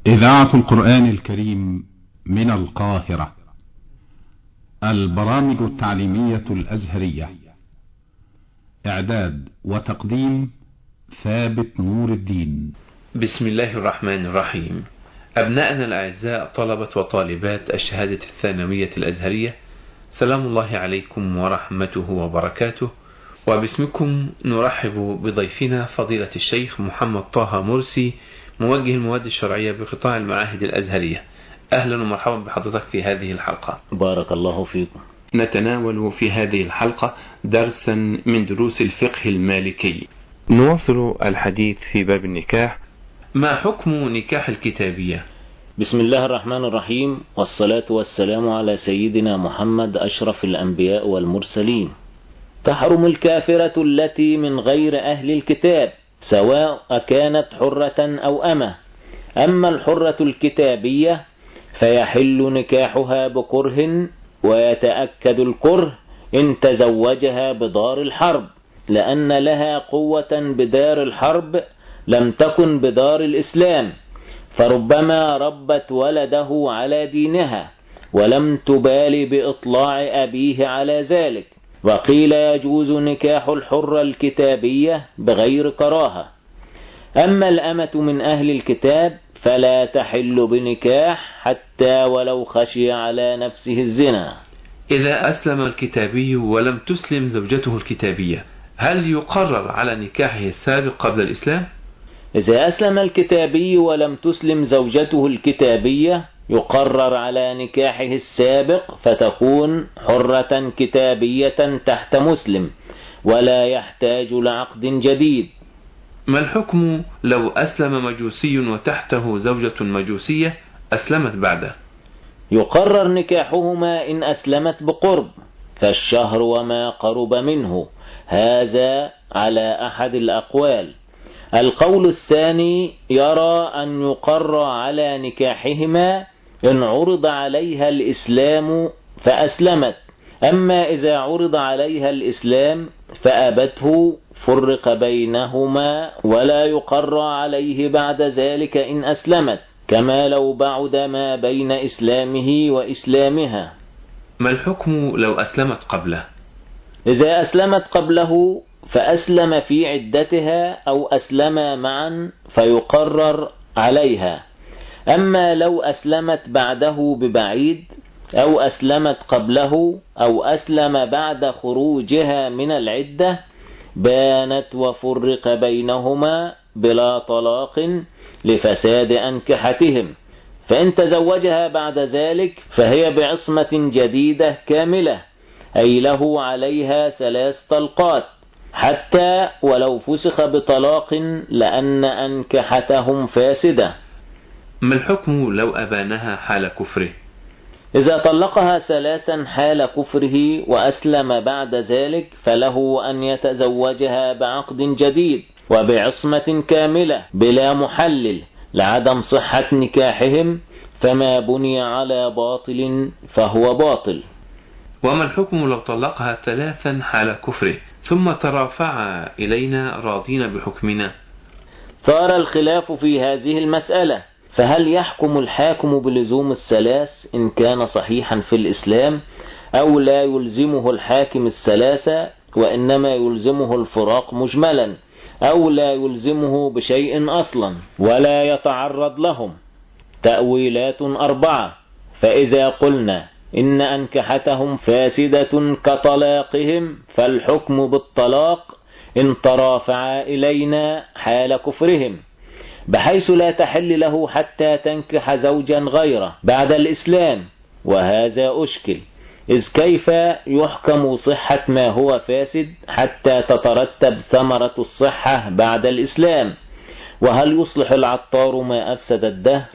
إذاعة القرآن الكريم من القاهرة. البرامج التعليمية الأزهرية. إعداد وتقديم ثابت نور الدين. بسم الله الرحمن الرحيم. أبنائنا الأعزاء طلبة وطالبات الشهادة الثانوية الأزهرية، سلام الله عليكم ورحمته وبركاته. وباسمكم نرحب بضيفنا فضيلة الشيخ محمد طه مرسي، موجه المواد الشرعية بقطاع المعاهد الأزهرية. أهلا ومرحبا بحضرتك في هذه الحلقة. بارك الله فيكم. نتناول في هذه الحلقة درسا من دروس الفقه المالكي. نواصل الحديث في باب النكاح. ما حكم نكاح الكتابية؟ بسم الله الرحمن الرحيم، والصلاة والسلام على سيدنا محمد أشرف الأنبياء والمرسلين. تحرم الكافرة التي من غير أهل الكتاب سواء كانت حرة أو أمة. أما الحرة الكتابية فيحل نكاحها بكره، ويتأكد الكره إن تزوجها بدار الحرب، لأن لها قوة بدار الحرب لم تكن بدار الإسلام، فربما ربت ولده على دينها ولم تبال بإطلاع أبيه على ذلك. وقيل يجوز نكاح الحرة الكتابية بغير كراهة. أما الأمة من أهل الكتاب فلا تحل بنكاح حتى ولو خشي على نفسه الزنا. إذا أسلم الكتابي ولم تسلم زوجته الكتابية، هل يقرر على نكاحه السابق قبل الإسلام؟ إذا أسلم الكتابي ولم تسلم زوجته الكتابية يقرر على نكاحه السابق، فتكون حرة كتابية تحت مسلم ولا يحتاج لعقد جديد. ما الحكم لو أسلم مجوسي وتحته زوجة مجوسية أسلمت بعده؟ يقرر نكاحهما إن أسلمت بقرب، فالشهر وما قرب منه، هذا على أحد الأقوال. القول الثاني يرى أن يقر على نكاحهما إن عرض عليها الإسلام فأسلمت. أما إذا عرض عليها الإسلام فأبته فرق بينهما ولا يقر عليه بعد ذلك إن أسلمت، كما لو بعد ما بين إسلامه وإسلامها. ما الحكم لو أسلمت قبله؟ إذا أسلمت قبله فأسلم في عدتها أو أسلما معا فيقرر عليها. أما لو أسلمت بعده ببعيد أو أسلمت قبله أو أسلم بعد خروجها من العدة بانت وفرق بينهما بلا طلاق لفساد أنكحتهم، فإن تزوجها بعد ذلك فهي بعصمة جديدة كاملة، أي له عليها 3 طلقات حتى ولو فسخ بطلاق، لأن أنكحتهم فاسدة. ما الحكم لو أبانها حال كفره؟ إذا طلقها 3 حال كفره وأسلم بعد ذلك فله أن يتزوجها بعقد جديد وبعصمة كاملة بلا محلل لعدم صحة نكاحهم، فما بني على باطل فهو باطل. وما الحكم لو طلقها 3 حال كفره ثم ترافع إلينا راضين بحكمنا؟ صار الخلاف في هذه المسألة، فهل يحكم الحاكم بلزوم 3 إن كان صحيحا في الإسلام، أو لا يلزمه الحاكم 3 وإنما يلزمه الفراق مجملا، أو لا يلزمه بشيء أصلا ولا يتعرض لهم؟ تأويلات 4. فإذا قلنا إن أنكحتهم فاسدة كطلاقهم فالحكم بالطلاق إن ترافعا إلينا حال كفرهم، بحيث لا تحل له حتى تنكح زوجا غيره بعد الإسلام. وهذا أشكل، إذ كيف يحكم صحة ما هو فاسد حتى تترتب ثمرة الصحة بعد الإسلام؟ وهل يصلح العطار ما أفسد الدهر؟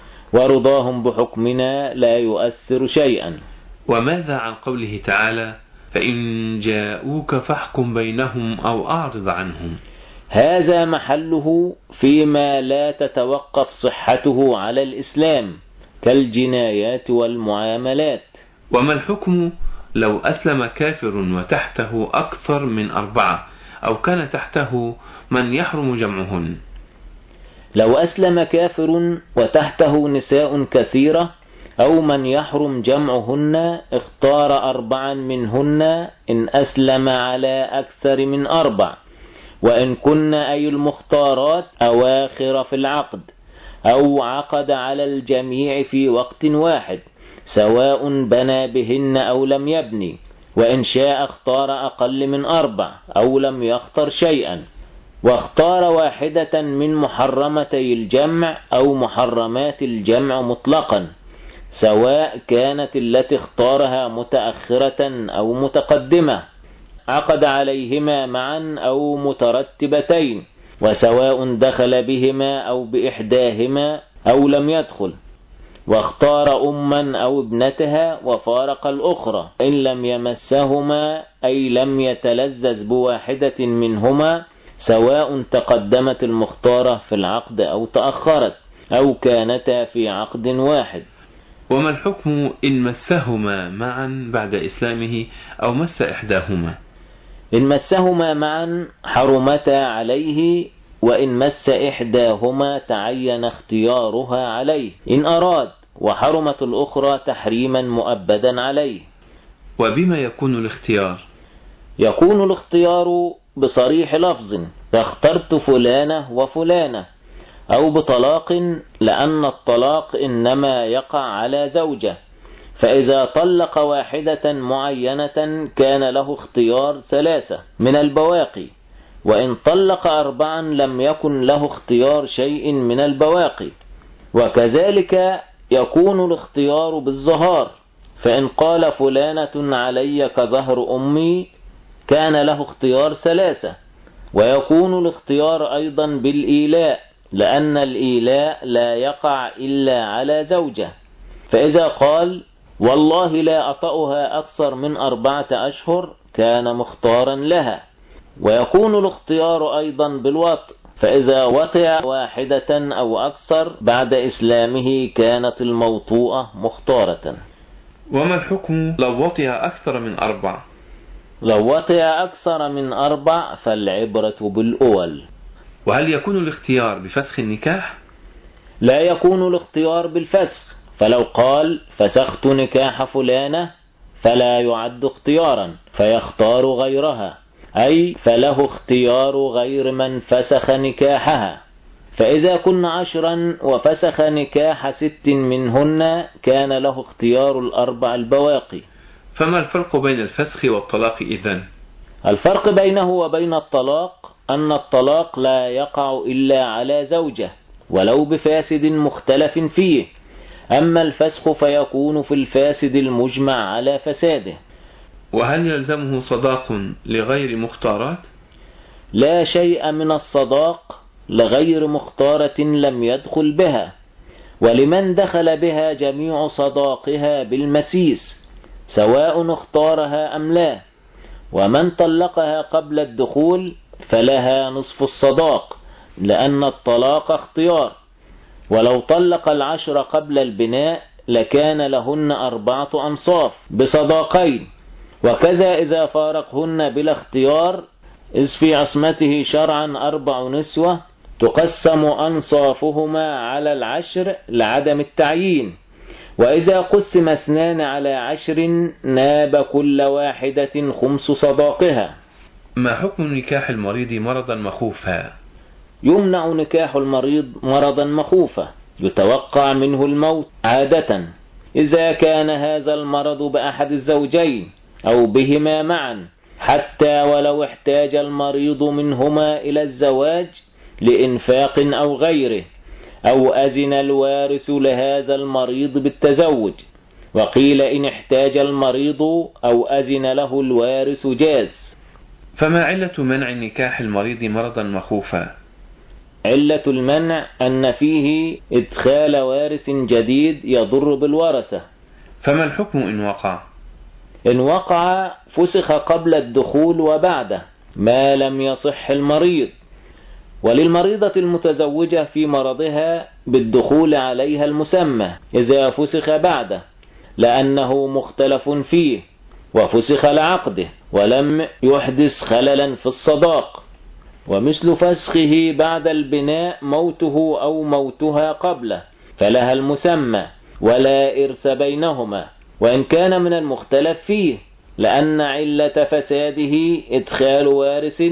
ورضاهم بحكمنا لا يؤثر شيئا. وماذا عن قوله تعالى: فإن جاءوك فاحكم بينهم أو أعرض عنهم؟ هذا محله فيما لا تتوقف صحته على الإسلام كالجنايات والمعاملات. وما الحكم لو أسلم كافر وتحته أكثر من 4 أو كان تحته من يحرم جمعهن؟ لو أسلم كافر وتحته نساء كثيرة أو من يحرم جمعهن اختار 4 منهن إن أسلم على أكثر من 4، وإن كن أي المختارات أواخر في العقد، أو عقد على الجميع في وقت واحد سواء بنى بهن أو لم يبني، وإن شاء اختار أقل من 4 أو لم يختر شيئا، واختار واحدة من محرمتي الجمع أو محرمات الجمع مطلقا، سواء كانت التي اختارها متأخرة أو متقدمة، عقد عليهما معا أو مترتبتين، وسواء دخل بهما أو بإحداهما أو لم يدخل، واختار أما أو ابنتها وفارق الأخرى إن لم يمسهما أي لم يتلذذ بواحدة منهما، سواء تقدمت المختارة في العقد أو تأخرت أو كانتا في عقد واحد. وما الحكم إن مسهما معا بعد إسلامه أو مس إحداهما؟ إن مسهما معا حرمتا عليه، وإن مس إحداهما تعين اختيارها عليه إن أراد، وحرمت الأخرى تحريما مؤبدا عليه. وبما يكون الاختيار؟ يكون الاختيار بصريح لفظ فاخترت فلانة وفلانة، أو بطلاق، لأن الطلاق إنما يقع على زوجة، فإذا طلق واحدة معينة كان له اختيار 3 من البواقي، وإن طلق 4 لم يكن له اختيار شيء من البواقي. وكذلك يكون الاختيار بالظهار، فإن قال فلانة علي كظهر أمي كان له اختيار 3، ويكون الاختيار أيضا بالإيلاء، لأن الإيلاء لا يقع إلا على زوجة، فإذا قال والله لا أطأها أكثر من 4 أشهر كان مختارا لها. ويكون الاختيار أيضا بالوطء، فإذا وطئ واحدة أو أكثر بعد إسلامه كانت الموطوءة مختارة. وما الحكم لو وطئ أكثر من 4؟ لو وطئ أكثر من 4 فالعبرة بالأول. وهل يكون الاختيار بفسخ النكاح؟ لا يكون الاختيار بالفسخ، فلو قال فسخت نكاح فلانة فلا يعد اختيارا فيختار غيرها، أي فله اختيار غير من فسخ نكاحها. فإذا كن 10 وفسخ نكاح 6 منهن كان له اختيار 4 البواقي. فما الفرق بين الفسخ والطلاق إذن؟ الفرق بينه وبين الطلاق أن الطلاق لا يقع إلا على زوجة ولو بفاسد مختلف فيه، أما الفسخ فيكون في الفاسد المجمع على فساده. وهل يلزمه صداق لغير مختارات؟ لا شيء من الصداق لغير مختارة لم يدخل بها، ولمن دخل بها جميع صداقها بالمسيس سواء اختارها أم لا. ومن طلقها قبل الدخول فلها نصف الصداق، لأن الطلاق اختيار. ولو طلق 10 قبل البناء لكان لهن 4 أنصاف بصداقين. وكذا إذا فارقهن بلا اختيار، إذ في عصمته شرعا 4 نسوة تقسم أنصافهما على 10 لعدم التعيين، وإذا قسم 2 على 10 ناب كل واحدة 5 صداقها. ما حكم نكاح المريض مرضا مخوفا؟ يمنع نكاح المريض مرضا مخوفا يتوقع منه الموت عادة، إذا كان هذا المرض بأحد الزوجين أو بهما معا، حتى ولو احتاج المريض منهما إلى الزواج لإنفاق أو غيره، أو أذن الوارث لهذا المريض بالتزوج. وقيل إن احتاج المريض أو أذن له الوارث جاز. فما علة منع نكاح المريض مرضا مخوفا؟ علة المنع أن فيه إدخال وارث جديد يضر بالورثة. فما الحكم إن وقع؟ إن وقع فسخ قبل الدخول وبعده ما لم يصح المريض. وللمريضة المتزوجة في مرضها بالدخول عليها المسمى إذا فسخ بعده، لأنه مختلف فيه وفسخ لعقده ولم يحدث خللا في الصداق. ومثل فسخه بعد البناء موته أو موتها قبله، فلها المسمى ولا إرث بينهما، وإن كان من المختلف فيه، لأن علة فساده إدخال وارث،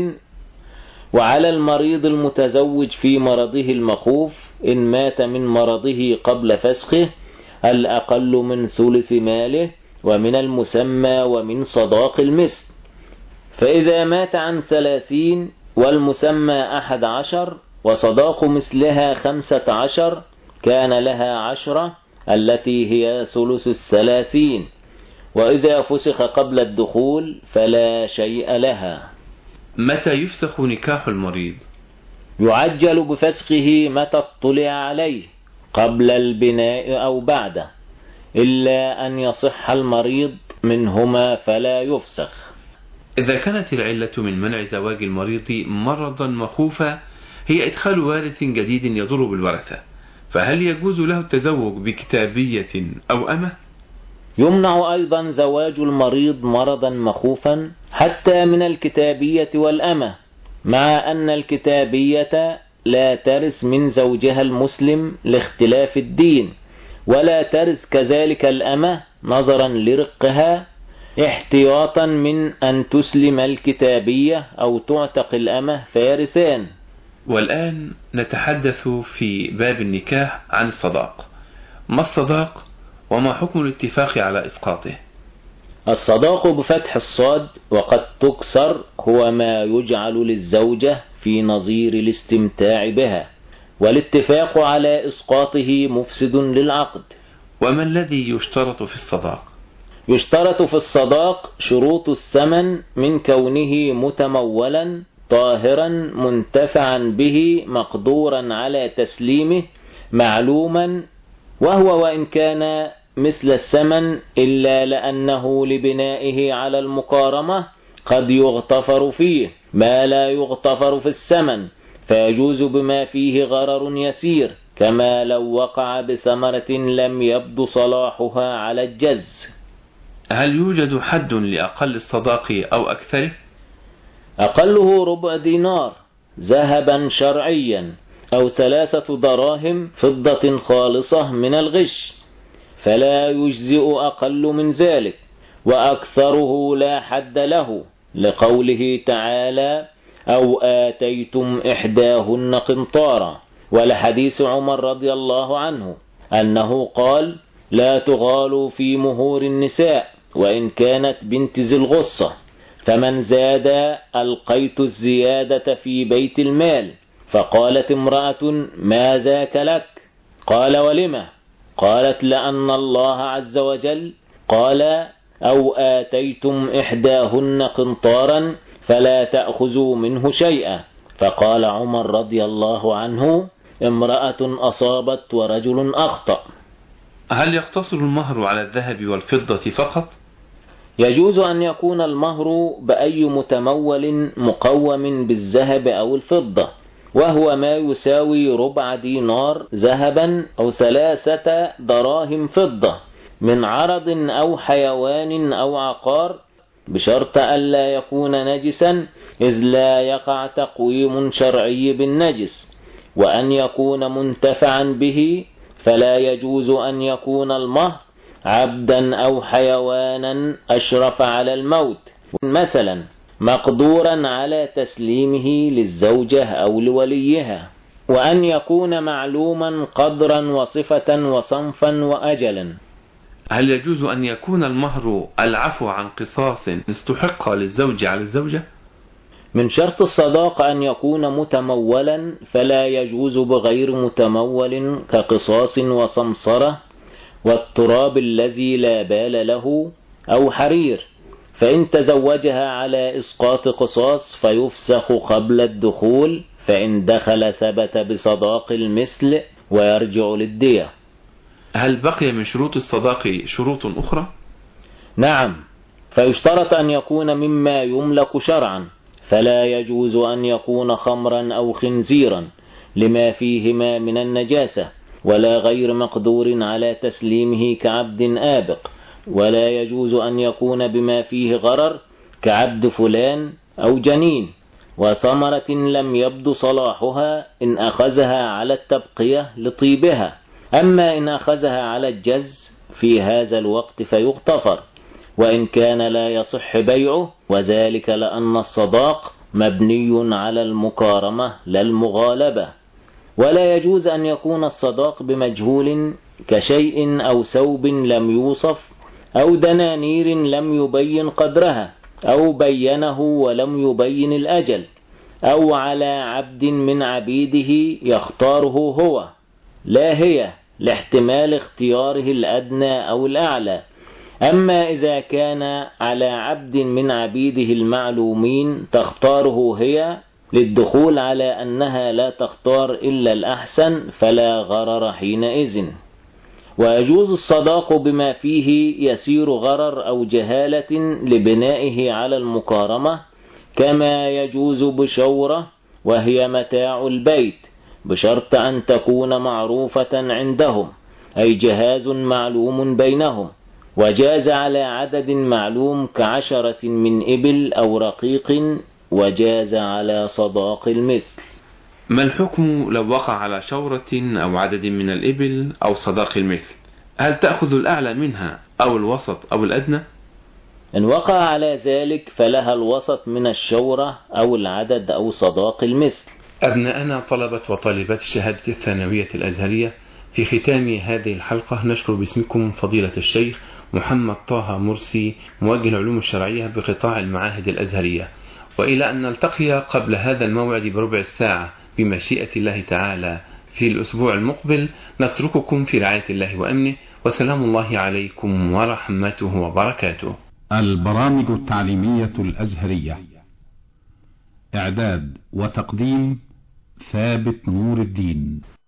وعلى المريض المتزوج في مرضه المخوف إن مات من مرضه قبل فسخه الأقل من ثلث ماله، ومن المسمى ومن صداق المثل. فإذا مات عن 30 والمسمى 11 وصداق مثلها 15 كان لها 10 التي هي ثلث 30، وإذا فسخ قبل الدخول فلا شيء لها. متى يفسخ نكاح المريض؟ يعجل بفسخه متى اطلع عليه، قبل البناء أو بعده، إلا أن يصح المريض منهما فلا يفسخ. إذا كانت العلة من منع زواج المريض مرضا مخوفا هي إدخال وارث جديد يضر بالورثة، فهل يجوز له التزوج بكتابية أو أمة؟ يمنع أيضا زواج المريض مرضا مخوفا حتى من الكتابية والأمة، مع أن الكتابية لا ترث من زوجها المسلم لاختلاف الدين، ولا ترث كذلك الأمة نظرا لرقها، احتياطا من أن تسلم الكتابية أو تعتق الأمة فيرثان. والآن نتحدث في باب النكاح عن الصداق. ما الصداق وما حكم الاتفاق على إسقاطه؟ الصداق بفتح الصاد وقد تكسر هو ما يجعل للزوجة في نظير الاستمتاع بها، والاتفاق على إسقاطه مفسد للعقد. وما الذي يشترط في الصداق؟ يشترط في الصداق شروط الثمن من كونه متمولا طاهرا منتفعا به مقدورا على تسليمه معلوما، وهو وإن كان مثل الثمن إلا لأنه لبنائه على المقارمة قد يغتفر فيه ما لا يغتفر في الثمن، فيجوز بما فيه غرر يسير، كما لو وقع بثمرة لم يبدو صلاحها على الجز. هل يوجد حد لأقل الصداق أو أكثره؟ أقله ربع دينار ذهبا شرعيا، أو 3 دراهم فضة خالصة من الغش، فلا يجزئ أقل من ذلك، وأكثره لا حد له، لقوله تعالى أو آتيتم إحداهن قنطارا، ولحديث عمر رضي الله عنه أنه قال لا تغالوا في مهور النساء وإن كانت بنت ذي الغصة، فمن زاد ألقيت الزيادة في بيت المال. فقالت امرأة ما ذاك لك؟ قال ولم؟ قالت لأن الله عز وجل قال أو آتيتم إحداهن قنطارا فلا تأخذوا منه شيئا. فقال عمر رضي الله عنه امرأة أصابت ورجل أخطأ. هل يقتصر المهر على الذهب والفضة فقط؟ يجوز أن يكون المهر بأي متمول مقوم بالذهب أو الفضة، وهو ما يساوي ربع دينار ذهبا أو 3 دراهم فضة من عرض أو حيوان أو عقار، بشرط ألا يكون نجسا إذ لا يقع تقويم شرعي بالنجس، وأن يكون منتفعا به، فلا يجوز أن يكون المهر عبدا أو حيوانا أشرف على الموت، مثلا مقدورا على تسليمه للزوجة أو لوليها، وأن يكون معلوما قدرا وصفة وصنفا وأجلا. هل يجوز أن يكون المهر العفو عن قصاص استحق للزوج على الزوجة؟ من شرط الصداق أن يكون متمولا، فلا يجوز بغير متمول كقصاص وسمسرة والتراب الذي لا بال له أو حرير، فإن تزوجها على إسقاط قصاص فيفسخ قبل الدخول، فإن دخل ثبت بصداق المثل ويرجع للدية. هل بقي من شروط الصداق شروط أخرى؟ نعم، فيشترط أن يكون مما يملك شرعا، فلا يجوز أن يكون خمرا أو خنزيرا لما فيهما من النجاسة، ولا غير مقدور على تسليمه كعبد آبق، ولا يجوز أن يكون بما فيه غرر كعبد فلان أو جنين، وثمرة لم يبد صلاحها إن أخذها على التبقية لطيبها، أما إن أخذها على الجز في هذا الوقت فيغتفر، وإن كان لا يصح بيعه، وذلك لأن الصداق مبني على المكارمة لا المغالبة، ولا يجوز أن يكون الصداق بمجهول كشيء أو ثوب لم يوصف، أو دنانير لم يبين قدرها، أو بينه ولم يبين الأجل، أو على عبد من عبيده يختاره هو لا هي لاحتمال اختياره الأدنى أو الأعلى. أما إذا كان على عبد من عبيده المعلومين تختاره هي للدخول على أنها لا تختار إلا الأحسن فلا غرر حينئذ. ويجوز الصداق بما فيه يسير غرر أو جهالة لبنائه على المكارمة، كما يجوز بشورة وهي متاع البيت بشرط أن تكون معروفة عندهم، أي جهاز معلوم بينهم، وجاز على عدد معلوم ك10 من إبل أو رقيق، وجاز على صداق المثل. ما الحكم لو وقع على شورة أو عدد من الإبل أو صداق المثل؟ هل تأخذ الأعلى منها أو الوسط أو الأدنى؟ إن وقع على ذلك فلها الوسط من الشورة أو العدد أو صداق المثل. أبناءنا طلبة وطالبات الشهادة الثانوية الأزهرية، في ختام هذه الحلقة نشكر باسمكم فضيلة الشيخ محمد طه مرسي موجه العلوم الشرعية بقطاع المعاهد الأزهرية، وإلى أن نلتقي قبل هذا الموعد بربع ساعة بمشيئة الله تعالى في الأسبوع المقبل، نترككم في رعاية الله وأمنه، وسلام الله عليكم ورحمته وبركاته. البرامج التعليمية الأزهرية، إعداد وتقديم ثابت نور الدين.